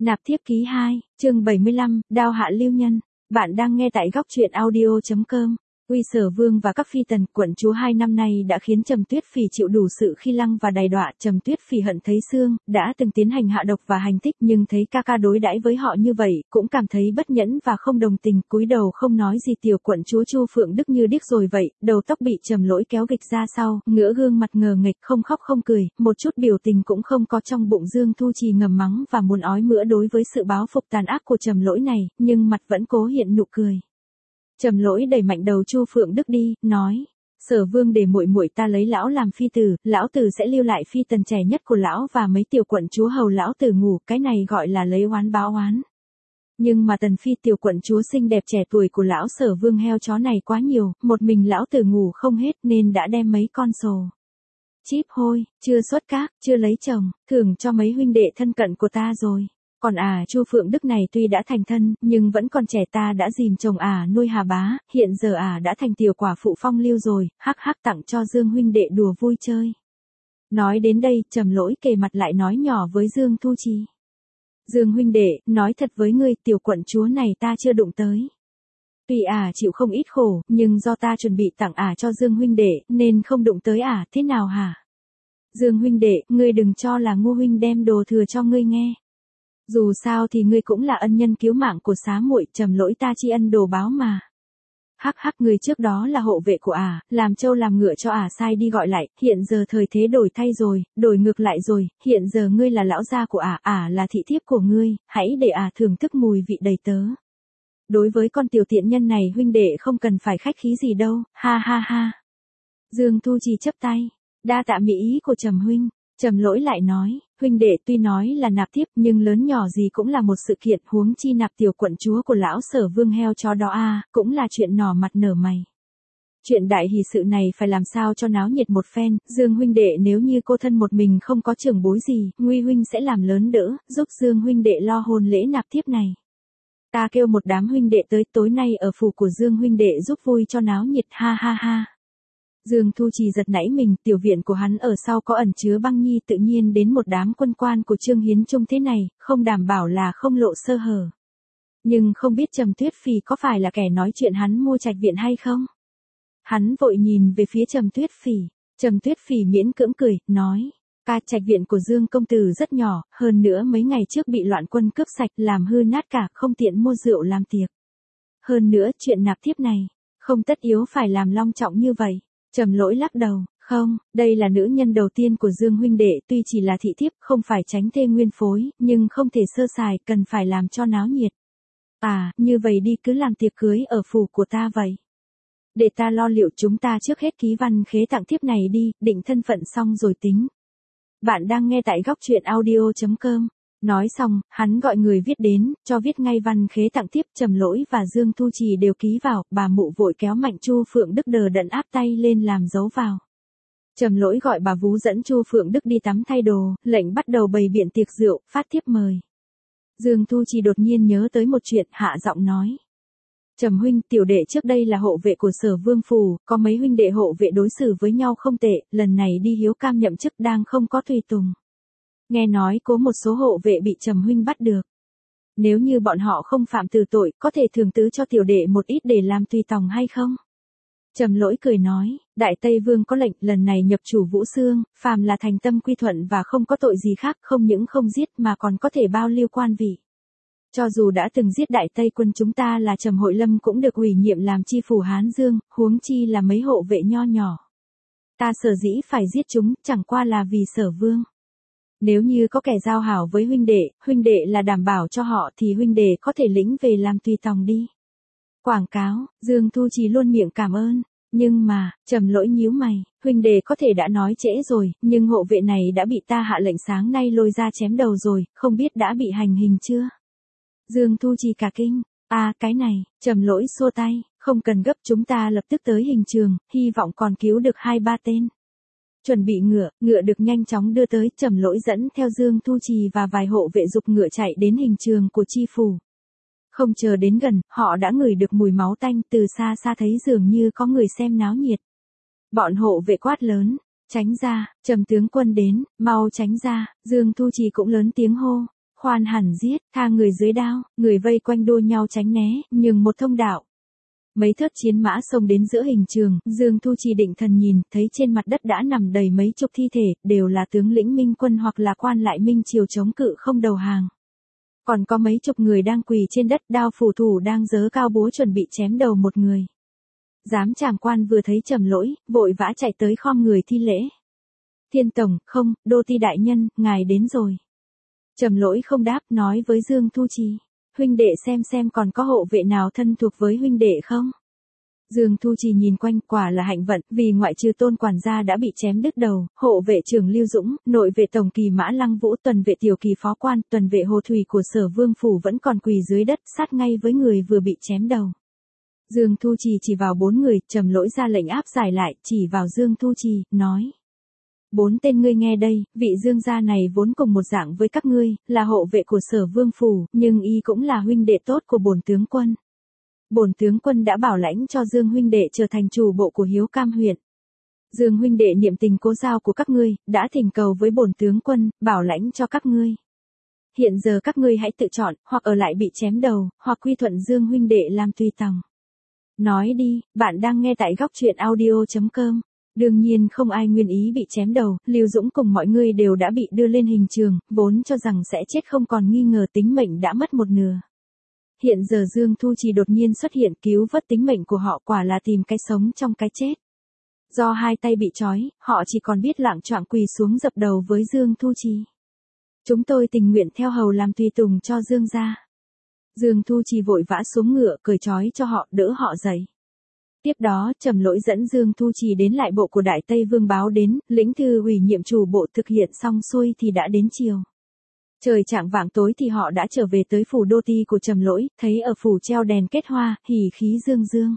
Nạp thiếp ký 2, chương 75, Đao hạ lưu nhân. Bạn đang nghe tại góc truyện audio.com. Uy Sở Vương và các phi tần, quận chúa 2 năm nay đã khiến Trầm Tuyết Phỉ chịu đủ sự khi lăng và đày đọa. Trầm Tuyết Phỉ hận thấy xương, đã từng tiến hành hạ độc và hành thích, nhưng thấy ca ca đối đãi với họ như vậy, cũng cảm thấy bất nhẫn và không đồng tình, cúi đầu không nói gì. Tiểu quận chúa Chu Phượng Đức như điếc rồi vậy, đầu tóc bị Trầm Lỗi kéo gịch ra sau, ngửa gương mặt ngờ nghệch, không khóc không cười, một chút biểu tình cũng không có. Trong bụng Dương Thu Trì ngầm mắng và muốn ói mửa đối với sự báo phục tàn ác của Trầm Lỗi này, nhưng mặt vẫn cố hiện nụ cười. Trầm Lỗi đẩy mạnh đầu Chu Phượng Đức đi, nói: Sở Vương để muội muội ta lấy lão làm phi tử, lão tử sẽ lưu lại phi tần trẻ nhất của lão và mấy tiểu quận chúa hầu lão tử ngủ, cái này gọi là lấy oán báo oán. Nhưng mà tần phi tiểu quận chúa xinh đẹp trẻ tuổi của lão Sở Vương heo chó này quá nhiều, một mình lão tử ngủ không hết nên đã đem mấy con sồ chíp hôi, chưa xuất các, chưa lấy chồng, thưởng cho mấy huynh đệ thân cận của ta rồi. Còn Chu Phượng Đức này tuy đã thành thân, nhưng vẫn còn trẻ, ta đã dìm chồng nuôi Hà Bá, hiện giờ đã thành tiểu quả phụ phong lưu rồi, hắc hắc tặng cho Dương huynh đệ đùa vui chơi. Nói đến đây, Trầm Lỗi kề mặt lại nói nhỏ với Dương Thu Trì: Dương huynh đệ, nói thật với ngươi, tiểu quận chúa này ta chưa đụng tới. Tuy chịu không ít khổ, nhưng do ta chuẩn bị tặng cho Dương huynh đệ, nên không đụng tới thế nào hả? Dương huynh đệ, ngươi đừng cho là Ngô huynh đem đồ thừa cho ngươi nghe. Dù sao thì ngươi cũng là ân nhân cứu mạng của xá muội, Trầm Lỗi ta tri ân đồ báo mà. Hắc hắc, người trước đó là hộ vệ của làm trâu làm ngựa cho sai đi gọi lại, hiện giờ thời thế đổi thay rồi, đổi ngược lại rồi, hiện giờ ngươi là lão gia của là thị thiếp của ngươi, hãy để thưởng thức mùi vị đầy tớ. Đối với con tiểu tiện nhân này huynh đệ không cần phải khách khí gì đâu, ha ha ha. Dương Thu Trì chấp tay, đa tạ mỹ ý của Trầm huynh. Trầm Lỗi lại nói: huynh đệ tuy nói là nạp thiếp nhưng lớn nhỏ gì cũng là một sự kiện, huống chi nạp tiểu quận chúa của lão Sở Vương heo chó đó cũng là chuyện nỏ mặt nở mày. Chuyện đại hỷ sự này phải làm sao cho náo nhiệt một phen. Dương huynh đệ nếu như cô thân một mình không có trưởng bối gì, Nguy huynh sẽ làm lớn đỡ, giúp Dương huynh đệ lo hôn lễ nạp thiếp này. Ta kêu một đám huynh đệ tới tối nay ở phủ của Dương huynh đệ giúp vui cho náo nhiệt, ha ha ha. Dương Thu Trì giật nảy mình, tiểu viện của hắn ở sau có ẩn chứa băng nhi, tự nhiên đến một đám quân quan của Trương Hiến Trung thế này, không đảm bảo là không lộ sơ hở. Nhưng không biết Trầm Tuyết Phỉ có phải là kẻ nói chuyện hắn mua trạch viện hay không? Hắn vội nhìn về phía Trầm Tuyết Phỉ. Trầm Tuyết Phỉ miễn cưỡng cười, nói: trạch viện của Dương công tử rất nhỏ, hơn nữa mấy ngày trước bị loạn quân cướp sạch, làm hư nát cả, không tiện mua rượu làm tiệc. Hơn nữa chuyện nạp thiếp này, không tất yếu phải làm long trọng như vậy. Trầm Lỗi lắc đầu: không, đây là nữ nhân đầu tiên của Dương huynh đệ, tuy chỉ là thị thiếp, không phải tránh thê nguyên phối, nhưng không thể sơ sài, cần phải làm cho náo nhiệt. Như vậy đi, cứ làm tiệc cưới ở phủ của ta vậy. Để ta lo liệu, chúng ta trước hết ký văn khế tặng thiếp này đi, định thân phận xong rồi tính. Bạn đang nghe tại góc truyện audio.com. Nói xong, hắn gọi người viết đến, cho viết ngay văn khế tặng thiếp. Trầm Lỗi và Dương Thu Trì đều ký vào, bà mụ vội kéo mạnh Chu Phượng Đức đờ đẫn áp tay lên làm dấu vào. Trầm Lỗi gọi bà vú dẫn Chu Phượng Đức đi tắm thay đồ, lệnh bắt đầu bày biện tiệc rượu, phát thiếp mời. Dương Thu Trì đột nhiên nhớ tới một chuyện, hạ giọng nói: Trầm huynh, tiểu đệ trước đây là hộ vệ của Sở Vương phủ, có mấy huynh đệ hộ vệ đối xử với nhau không tệ, lần này đi hiếu cam nhậm chức đang không có tùy tùng. Nghe nói có một số hộ vệ bị Trầm huynh bắt được. Nếu như bọn họ không phạm từ tội, có thể thưởng tứ cho tiểu đệ một ít để làm tùy tòng hay không? Trầm Lỗi cười nói: Đại Tây Vương có lệnh, lần này nhập chủ Vũ Xương, phàm là thành tâm quy thuận và không có tội gì khác, không những không giết mà còn có thể bao lưu quan vị. Cho dù đã từng giết Đại Tây quân chúng ta là Trầm Hội Lâm cũng được ủy nhiệm làm chi phủ Hán Dương, huống chi là mấy hộ vệ nho nhỏ. Ta sở dĩ phải giết chúng, chẳng qua là vì Sở Vương. Nếu như có kẻ giao hảo với huynh đệ là đảm bảo cho họ thì huynh đệ có thể lĩnh về làm tùy tòng đi. Quảng cáo, Dương Thu Trì luôn miệng cảm ơn. Nhưng mà, Trầm Lỗi nhíu mày, huynh đệ có thể đã nói trễ rồi, nhưng hộ vệ này đã bị ta hạ lệnh sáng nay lôi ra chém đầu rồi, không biết đã bị hành hình chưa? Dương Thu Trì cả kinh: cái này. Trầm Lỗi xua tay: không cần gấp, chúng ta lập tức tới hình trường, hy vọng còn cứu được 2-3 tên. Chuẩn bị ngựa được nhanh chóng đưa tới. Trầm Lỗi dẫn theo Dương Thu Trì và vài hộ vệ giục ngựa chạy đến hình trường của chi phủ. Không chờ đến gần, họ đã ngửi được mùi máu tanh, từ xa xa thấy dường như có người xem náo nhiệt. Bọn hộ vệ quát lớn: tránh ra, Trầm tướng quân đến, mau tránh ra. Dương Thu Trì cũng lớn tiếng hô: khoan hẳn giết, tha người dưới đao, người vây quanh đua nhau tránh né, nhường một thông đạo. Mấy thớt chiến mã xông đến giữa hình trường, Dương Thu Trì định thần nhìn, thấy trên mặt đất đã nằm đầy mấy chục thi thể, đều là tướng lĩnh Minh quân hoặc là quan lại Minh triều chống cự không đầu hàng. Còn có mấy chục người đang quỳ trên đất, đao phủ thủ đang giơ cao búa chuẩn bị chém đầu một người. Giám tràng quan vừa thấy Trầm Lỗi, vội vã chạy tới khom người thi lễ. Thiên tổng, không, đô ti đại nhân, ngài đến rồi. Trầm Lỗi không đáp, nói với Dương Thu Trì. Huynh đệ xem còn có hộ vệ nào thân thuộc với huynh đệ không? Dương Thu Trì nhìn quanh, quả là hạnh vận, vì ngoại trừ Tôn quản gia đã bị chém đứt đầu, hộ vệ trưởng Lưu Dũng, nội vệ tổng kỳ Mã Lăng Vũ, tuần vệ tiểu kỳ phó quan, tuần vệ Hồ Thủy của Sở Vương phủ vẫn còn quỳ dưới đất, sát ngay với người vừa bị chém đầu. Dương Thu Trì chỉ vào 4 người, Trầm Lỗi ra lệnh áp giải lại, chỉ vào Dương Thu Trì, nói: 4 tên ngươi nghe đây, vị Dương gia này vốn cùng một dạng với các ngươi, là hộ vệ của Sở Vương phủ, nhưng y cũng là huynh đệ tốt của bổn tướng quân. Bổn tướng quân đã bảo lãnh cho Dương huynh đệ trở thành chủ bộ của Hiếu Cam huyện. Dương huynh đệ niệm tình cố giao của các ngươi, đã thỉnh cầu với bổn tướng quân, bảo lãnh cho các ngươi. Hiện giờ các ngươi hãy tự chọn, hoặc ở lại bị chém đầu, hoặc quy thuận Dương huynh đệ làm tùy tòng. Nói đi, bạn đang nghe tại góc truyện audio.com. Đương nhiên không ai nguyên ý bị chém đầu, Lưu Dũng cùng mọi người đều đã bị đưa lên hình trường, vốn cho rằng sẽ chết không còn nghi ngờ, tính mệnh đã mất một nửa. Hiện giờ Dương Thu Trì đột nhiên xuất hiện cứu vớt tính mệnh của họ, quả là tìm cái sống trong cái chết. Do hai tay bị trói, họ chỉ còn biết lạng choạng quỳ xuống dập đầu với Dương Thu Trì. Chúng tôi tình nguyện theo hầu làm tùy tùng cho Dương gia. Dương Thu Trì vội vã xuống ngựa, cởi trói cho họ, đỡ họ dậy. Tiếp đó, Trầm Lỗi dẫn Dương Thu Trì đến lại bộ của Đại Tây Vương báo đến, lĩnh thư ủy nhiệm chủ bộ thực hiện xong xuôi thì đã đến chiều. Trời chạng vạng tối thì họ đã trở về tới phủ đô ti của Trầm Lỗi, thấy ở phủ treo đèn kết hoa, hỉ khí dương dương.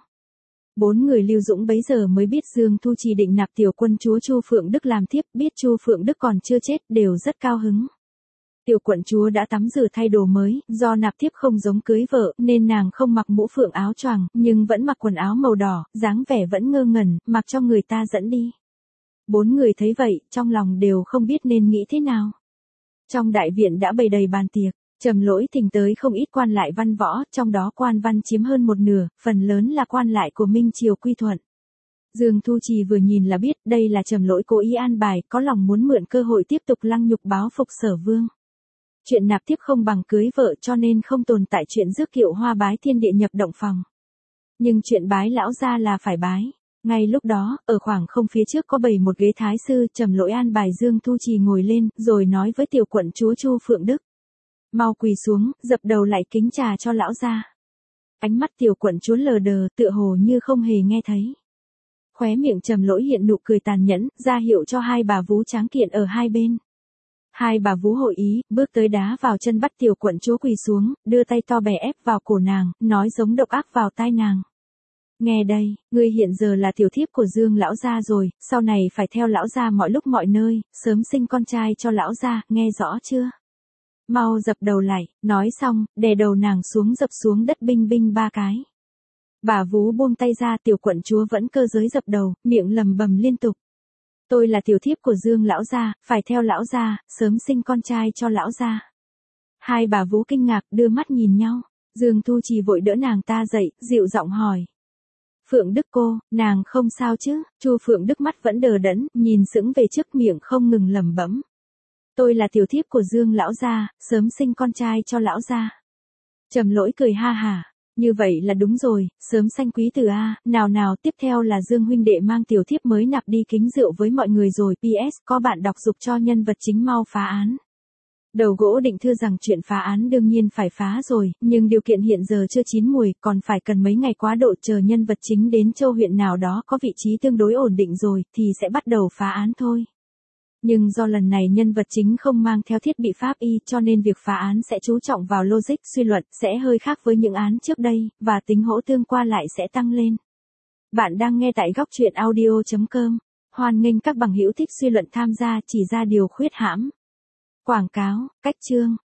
4 người Lưu Dũng bấy giờ mới biết Dương Thu Trì định nạp tiểu quân chúa Chu Phượng Đức làm thiếp, biết Chu Phượng Đức còn chưa chết, đều rất cao hứng. Tiểu quận chúa đã tắm rửa thay đồ mới, do nạp thiếp không giống cưới vợ, nên nàng không mặc mũ phượng áo choàng, nhưng vẫn mặc quần áo màu đỏ, dáng vẻ vẫn ngơ ngẩn, mặc cho người ta dẫn đi. 4 người thấy vậy, trong lòng đều không biết nên nghĩ thế nào. Trong đại viện đã bày đầy bàn tiệc, Trầm Lỗi thỉnh tới không ít quan lại văn võ, trong đó quan văn chiếm hơn một nửa, phần lớn là quan lại của Minh triều quy thuận. Dương Thu Trì vừa nhìn là biết, đây là Trầm Lỗi cố ý an bài, có lòng muốn mượn cơ hội tiếp tục lăng nhục báo phục Sở Vương. Chuyện nạp thiếp không bằng cưới vợ, cho nên không tồn tại chuyện rước kiệu hoa bái thiên địa nhập động phòng. Nhưng chuyện bái lão gia là phải bái. Ngay lúc đó, ở khoảng không phía trước có bày một ghế thái sư, Trầm Lỗi an bài Dương Thu Trì ngồi lên, rồi nói với tiểu quận chúa Chu Phượng Đức: mau quỳ xuống, dập đầu lại kính trà cho lão gia. Ánh mắt tiểu quận chúa lờ đờ, tựa hồ như không hề nghe thấy. Khóe miệng Trầm Lỗi hiện nụ cười tàn nhẫn, ra hiệu cho hai bà vú tráng kiện ở hai bên. Hai bà vú hội ý, bước tới đá vào chân bắt tiểu quận chúa quỳ xuống, đưa tay to bè ép vào cổ nàng, nói giống độc ác vào tai nàng: nghe đây, ngươi hiện giờ là tiểu thiếp của Dương lão gia rồi, sau này phải theo lão gia mọi lúc mọi nơi, sớm sinh con trai cho lão gia, nghe rõ chưa? Mau dập đầu lại. Nói xong, đè đầu nàng xuống, dập xuống đất binh binh 3 cái. Bà vú buông tay ra, tiểu quận chúa vẫn cơ giới dập đầu, miệng lầm bầm liên tục: tôi là tiểu thiếp của Dương lão gia, phải theo lão gia, sớm sinh con trai cho lão gia. Hai bà vú kinh ngạc, đưa mắt nhìn nhau. Dương Thu Trì vội đỡ nàng ta dậy, dịu giọng hỏi: Phượng Đức cô, nàng không sao chứ? Chu Phượng Đức mắt vẫn đờ đẫn, nhìn sững về trước, miệng không ngừng lẩm bẩm: tôi là tiểu thiếp của Dương lão gia, sớm sinh con trai cho lão gia. Trầm Lỗi cười ha hả: như vậy là đúng rồi, sớm sanh quý tử a. Nào, tiếp theo là Dương huynh đệ mang tiểu thiếp mới nạp đi kính rượu với mọi người rồi. PS, có bạn đọc giục cho nhân vật chính mau phá án. Đầu gỗ định thưa rằng chuyện phá án đương nhiên phải phá rồi, nhưng điều kiện hiện giờ chưa chín mùi, còn phải cần mấy ngày quá độ, chờ nhân vật chính đến châu huyện nào đó có vị trí tương đối ổn định rồi, thì sẽ bắt đầu phá án thôi. Nhưng do lần này nhân vật chính không mang theo thiết bị pháp y, cho nên việc phá án sẽ chú trọng vào logic suy luận, sẽ hơi khác với những án trước đây, và tính hỗ tương qua lại sẽ tăng lên. Bạn đang nghe tại góc truyện audio.com. Hoan nghênh các bằng hữu thích suy luận tham gia, chỉ ra điều khuyết hãm. Quảng cáo, cách chương.